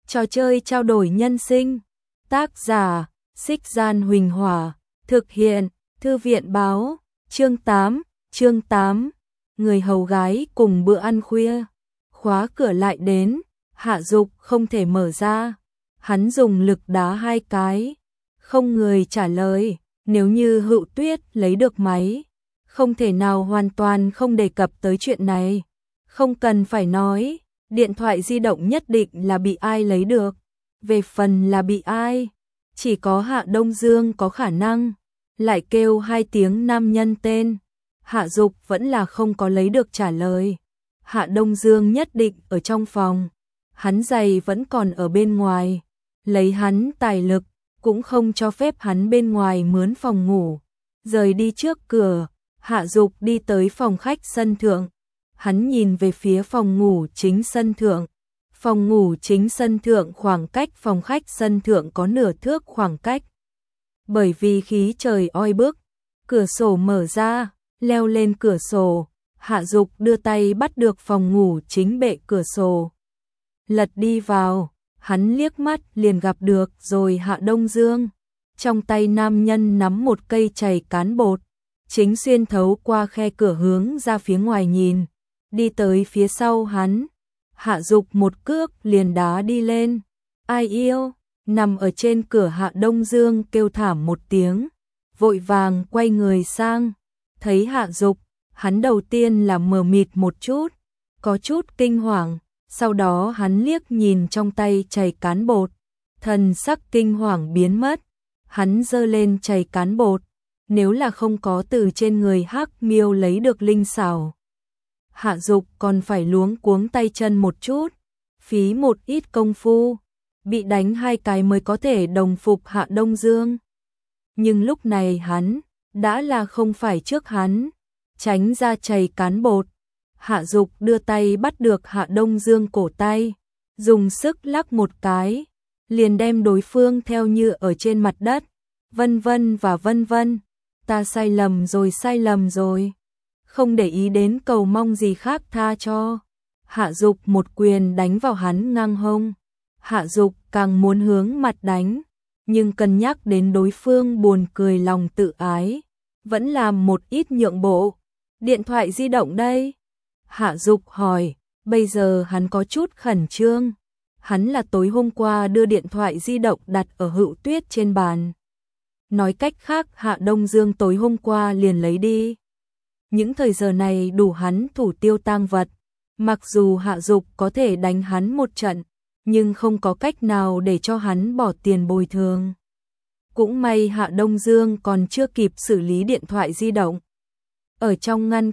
Trò chơi trao đổi nhân sinh. Tác giả: Xích Gian Huỳnh Hỏa. Thực hiện: Thư viện báo. Chương 8. Người hầu gái cùng bữa ăn khuya. Khóa cửa lại đến, Hạ Dục không thể mở ra. Hắn dùng lực đá 2 cái. Không người trả lời. Nếu như Hữu Tuyết lấy được máy, không thể nào hoàn toàn không đề cập tới chuyện này. Không cần phải nói, điện thoại di động nhất định là bị ai lấy được. Về phần là bị ai, chỉ có Hạ Đông Dương có khả năng. Lại kêu 2 tiếng nam nhân tên, Hạ Dục vẫn là không có lấy được trả lời. Hạ Đông Dương nhất định ở trong phòng, hắn giày vẫn còn ở bên ngoài. Lấy hắn tài lực, cũng không cho phép hắn bên ngoài mướn phòng ngủ. Rời đi trước cửa, Hạ Dục đi tới phòng khách sân thượng. Hắn nhìn về phía phòng ngủ chính sân thượng. Phòng ngủ chính sân thượng khoảng cách phòng khách sân thượng có nửa thước khoảng cách. Bởi vì khí trời oi bức, cửa sổ mở ra, leo lên cửa sổ, Hạ Dục đưa tay bắt được phòng ngủ chính bệ cửa sổ. Lật đi vào, hắn liếc mắt liền gặp được rồi Hạ Đông Dương. Trong tay nam nhân nắm một cây chày cán bột, chính xuyên thấu qua khe cửa hướng ra phía ngoài nhìn, đi tới phía sau hắn. Hạ Dục một cước liền đá đi lên. Ai yêu? Nằm ở trên cửa Hạ Đông Dương kêu thảm một tiếng, vội vàng quay người sang. Thấy Hạ Dục, hắn đầu tiên là mờ mịt một chút, có chút kinh hoàng. Sau đó hắn liếc nhìn trong tay chày cán bột, thần sắc kinh hoàng biến mất. Hắn giơ lên chày cán bột, nếu là không có từ trên người Hắc Miêu lấy được linh xảo, Hạ Dục còn phải luống cuống tay chân một chút, phí một ít công phu, bị đánh 2 cái mới có thể đồng phục Hạ Đông Dương. Nhưng lúc này hắn đã là không phải trước hắn, tránh ra chày cán bột. Hạ Dục đưa tay bắt được Hạ Đông Dương cổ tay, dùng sức lắc một cái, liền đem đối phương theo như ở trên mặt đất. Vân vân và vân vân. Ta sai lầm rồi. Không để ý đến cầu mong gì khác tha cho. Hạ Dục một quyền đánh vào hắn ngang hông. Hạ Dục càng muốn hướng mặt đánh, nhưng cân nhắc đến đối phương buồn cười lòng tự ái, vẫn làm một ít nhượng bộ. Điện thoại di động đây? Hạ Dục hỏi. Bây giờ hắn có chút khẩn trương. Hắn là tối hôm qua đưa điện thoại di động đặt ở Hữu Tuyết trên bàn. Nói cách khác Hạ Đông Dương tối hôm qua liền lấy đi. Những thời giờ này đủ hắn thủ tiêu tang vật. Mặc dù Hạ Dục có thể đánh hắn một trận, nhưng không có cách nào để cho hắn bỏ tiền bồi thường. Cũng may Hạ Đông Dương còn chưa kịp xử lý điện thoại di động. Ở trong ngăn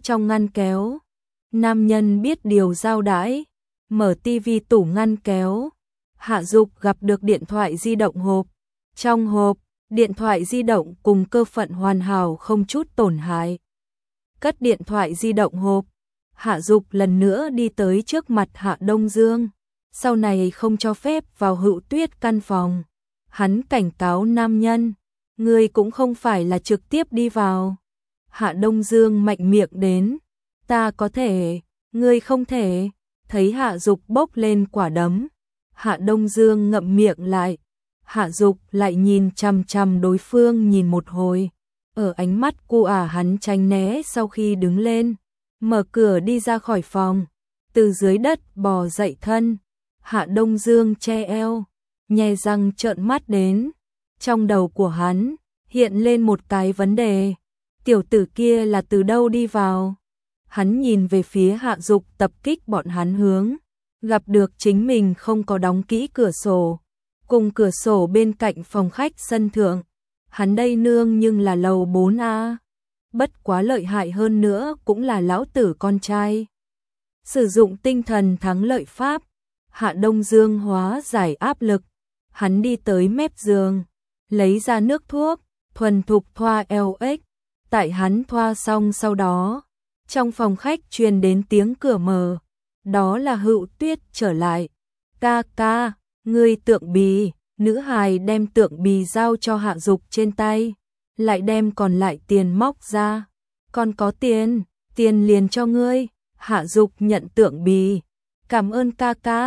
kéo, nam nhân biết điều giao đãi, mở tivi tủ ngăn kéo. Hạ Dục gặp được điện thoại di động hộp. Trong hộp, điện thoại di động cùng cơ phận hoàn hảo không chút tổn hại. Cất điện thoại di động hộp, Hạ Dục lần nữa đi tới trước mặt Hạ Đông Dương. Sau này không cho phép vào Hữu Tuyết căn phòng. Hắn cảnh cáo nam nhân, ngươi cũng không phải là trực tiếp đi vào. Hạ Đông Dương mạnh miệng đến, ta có thể, ngươi không thể. Thấy Hạ Dục bốc lên quả đấm, Hạ Đông Dương ngậm miệng lại. Hạ Dục lại nhìn chằm chằm đối phương nhìn một hồi. Ở ánh mắt cô hắn tránh né sau khi đứng lên, mở cửa đi ra khỏi phòng. Từ dưới đất bò dậy thân, Hạ Đông Dương che eo, nhe răng trợn mắt đến. Trong đầu của hắn hiện lên một cái vấn đề, tiểu tử kia là từ đâu đi vào? Hắn nhìn về phía Hạ Dục tập kích bọn hắn hướng, gặp được chính mình không có đóng kỹ cửa sổ, cùng cửa sổ bên cạnh phòng khách sân thượng. Hắn đây nương nhưng là lầu 4A, bất quá lợi hại hơn nữa cũng là lão tử con trai. Sử dụng tinh thần thắng lợi pháp, Hạ Đông Dương hóa giải áp lực. Hắn đi tới mép giường, lấy ra nước thuốc, thuần thục thoa LX. Tại hắn thoa xong sau đó, trong phòng khách truyền đến tiếng cửa mở. Đó là Hữu Tuyết trở lại. Ca ca, ngươi tượng bì. Nữ hài đem tượng bì giao cho Hạ Dục trên tay, lại đem còn lại tiền móc ra. Con có tiền, tiền liền cho ngươi. Hạ Dục nhận tượng bì. Cảm ơn ca ca.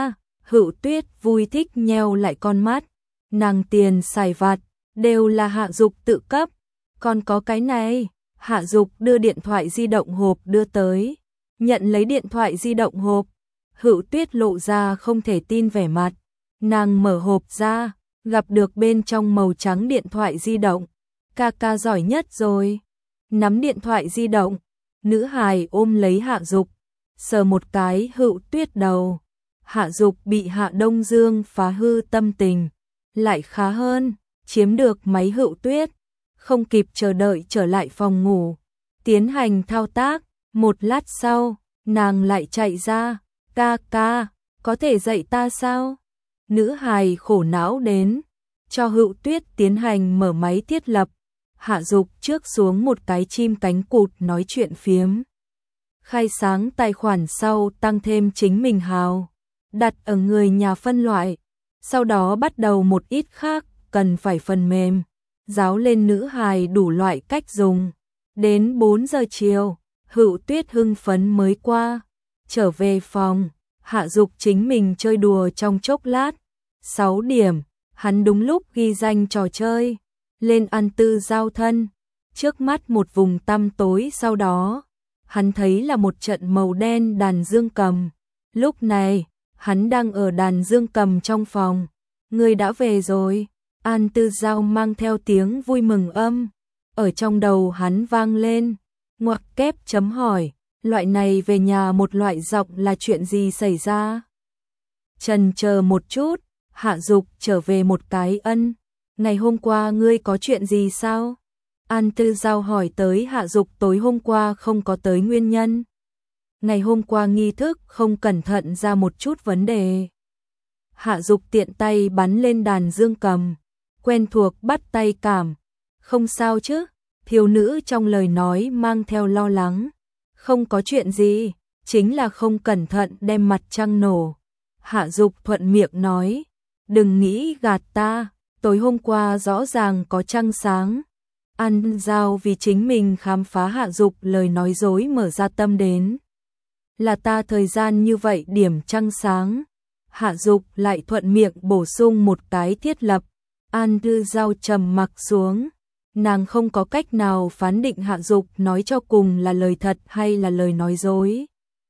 Hựu Tuyết vui thích nheo lại con mắt, nàng tiền xài vặt đều là Hạ Dục tự cấp, còn có cái này. Hạ Dục đưa điện thoại di động hộp đưa tới, nhận lấy điện thoại di động hộp, Hựu Tuyết lộ ra không thể tin vẻ mặt, nàng mở hộp ra, gặp được bên trong màu trắng điện thoại di động, ca ca giỏi nhất rồi. Nắm điện thoại di động, nữ hài ôm lấy Hạ Dục, sờ một cái Hựu Tuyết đầu. Hạ Dục bị Hạ Đông Dương phá hư tâm tình, lại khá hơn, chiếm được máy Hựu Tuyết, không kịp chờ đợi trở lại phòng ngủ, tiến hành thao tác. Một lát sau, nàng lại chạy ra, ca ca, có thể dạy ta sao? Nữ hài khổ não đến, cho Hựu Tuyết tiến hành mở máy thiết lập. Hạ Dục trước xuống một cái chim cánh cụt nói chuyện phiếm. Khai sáng tài khoản sau tăng thêm chính mình hào, đặt ở người nhà phân loại, sau đó bắt đầu một ít khác, cần phải phần mềm, giáo lên nữ hài đủ loại cách dùng. Đến 4 giờ chiều, Hựu Tuyết hưng phấn mới qua, trở về phòng, Hạ Dục chính mình chơi đùa trong chốc lát. 6 điểm, hắn đúng lúc ghi danh trò chơi, lên ăn tư giao thân, trước mắt một vùng tăm tối, sau đó hắn thấy là một trận màu đen đàn dương cầm. Lúc này, hắn đang ở đàn dương cầm trong phòng. Người đã về rồi. An Tư Giao mang theo tiếng vui mừng âm, ở trong đầu hắn vang lên, ngoặc kép chấm hỏi, loại này về nhà một loại giọng là chuyện gì xảy ra? Chần chờ một chút, Hạ Dục trở về một cái ân, ngày hôm qua ngươi có chuyện gì sao? An Tư Giao hỏi tới Hạ Dục tối hôm qua không có tới nguyên nhân. Ngày hôm qua nghi thức không cẩn thận ra một chút vấn đề. Hạ Dục tiện tay bắn lên đàn dương cầm, quen thuộc bắt tay cảm. Không sao chứ? Thiếu nữ trong lời nói mang theo lo lắng. Không có chuyện gì, chính là không cẩn thận đem mặt trăng nổ. Hạ Dục thuận miệng nói, đừng nghĩ gạt ta, tối hôm qua rõ ràng có trăng sáng. An Giao vì chính mình khám phá Hạ Dục lời nói dối mở ra tâm đến. Là ta thời gian như vậy điểm trăng sáng. Hạ Dục lại thuận miệng bổ sung một cái thiết lập. An Tư Giao trầm mặc xuống, nàng không có cách nào phán định Hạ Dục nói cho cùng là lời thật hay là lời nói dối.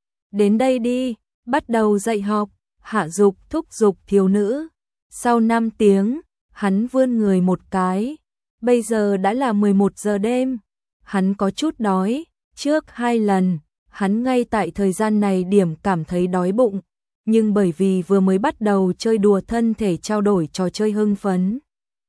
Đến đây đi, bắt đầu dạy học. Hạ Dục thúc giục thiếu nữ. Sau 5 tiếng, hắn vươn người một cái. Bây giờ đã là 11 giờ đêm. Hắn có chút đói. Trước 2 lần, hắn ngay tại thời gian này điểm cảm thấy đói bụng. Nhưng bởi vì vừa mới bắt đầu chơi đùa thân thể trao đổi trò chơi hưng phấn,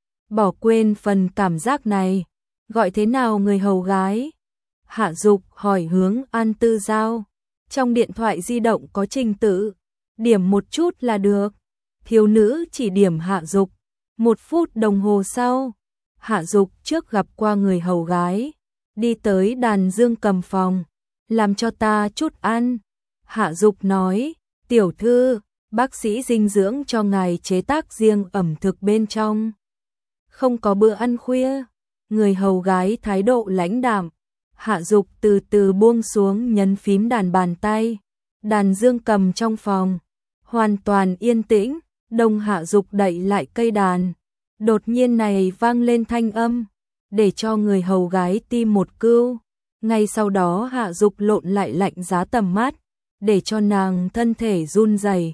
bỏ quên phần cảm giác này. Gọi thế nào người hầu gái? Hạ Dục hỏi hướng An Tư Giao. Trong điện thoại di động có trình tự, điểm một chút là được. Thiếu nữ chỉ điểm Hạ Dục. 1 phút đồng hồ sau, Hạ Dục trước gặp qua người hầu gái, đi tới đàn dương cầm phòng, làm cho ta chút ăn. Hạ Dục nói, tiểu thư, bác sĩ dinh dưỡng cho ngài chế tác riêng ẩm thực bên trong. Không có bữa ăn khuya. Người hầu gái thái độ lãnh đạm. Hạ Dục từ từ buông xuống nhấn phím đàn bàn tay. Đàn dương cầm trong phòng hoàn toàn yên tĩnh. Đông Hạ Dục đẩy lại cây đàn. Đột nhiên này vang lên thanh âm, để cho người hầu gái tim một cưu. Ngay sau đó Hạ Dục lộn lại lạnh giá tầm mắt, để cho nàng thân thể run rẩy.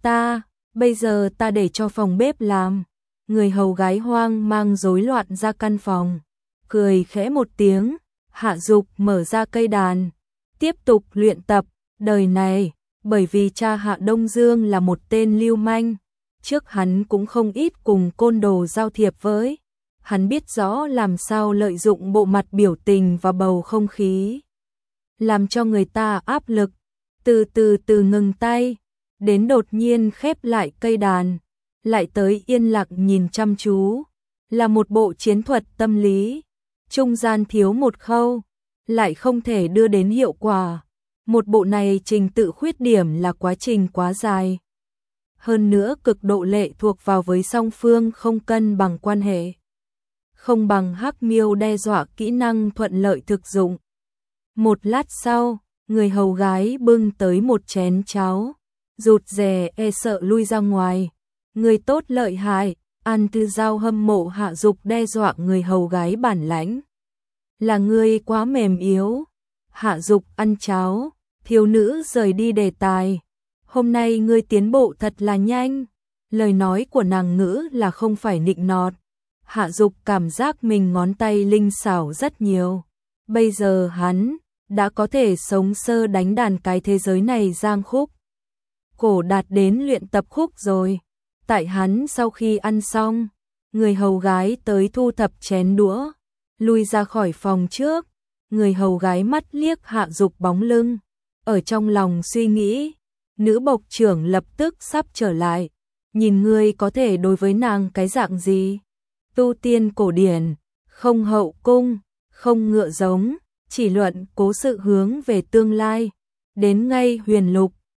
Bây giờ ta để cho phòng bếp làm. Người hầu gái hoang mang rối loạn ra căn phòng, cười khẽ một tiếng. Hạ Dục mở ra cây đàn, tiếp tục luyện tập. Đời này, bởi vì cha Hạ Đông Dương là một tên lưu manh, trước hắn cũng không ít cùng côn đồ giao thiệp với. Hắn biết rõ làm sao lợi dụng bộ mặt biểu tình và bầu không khí, làm cho người ta áp lực. Từ từ ngừng tay, đến đột nhiên khép lại cây đàn, lại tới yên lặng nhìn chăm chú. Là một bộ chiến thuật tâm lý, trung gian thiếu một khâu, lại không thể đưa đến hiệu quả. Một bộ này trình tự khuyết điểm là quá trình quá dài. Hơn nữa cực độ lệ thuộc vào với song phương không cân bằng quan hệ. Không bằng Hắc Miêu đe dọa kỹ năng thuận lợi thực dụng. Một lát sau, người hầu gái bưng tới một chén cháo. rụt rè e sợ lui ra ngoài. Người tốt lợi hại, An Tư Giao hâm mộ Hạ Dục đe dọa người hầu gái bản lãnh. Là ngươi quá mềm yếu. Hạ Dục ăn cháo, thiếu nữ rời đi đề tài. Hôm nay ngươi tiến bộ thật là nhanh. Lời nói của nàng ngữ là không phải nịnh nọt. Hạ Dục cảm giác mình ngón tay linh xảo rất nhiều. Bây giờ hắn đã có thể sống sơ đánh đàn cái thế giới này giang khúc. Cổ đạt đến luyện tập khúc rồi. Tại hắn sau khi ăn xong, người hầu gái tới thu thập chén đũa, lui ra khỏi phòng trước. Người hầu gái mắt liếc Hạ Dục bóng lưng, ở trong lòng suy nghĩ, nữ bộc trưởng lập tức sắp trở lại, nhìn ngươi có thể đối với nàng cái dạng gì? Tu tiên cổ điển, không hậu cung, không ngựa giống, chỉ luận cố sự hướng về tương lai, đến ngay huyền lục,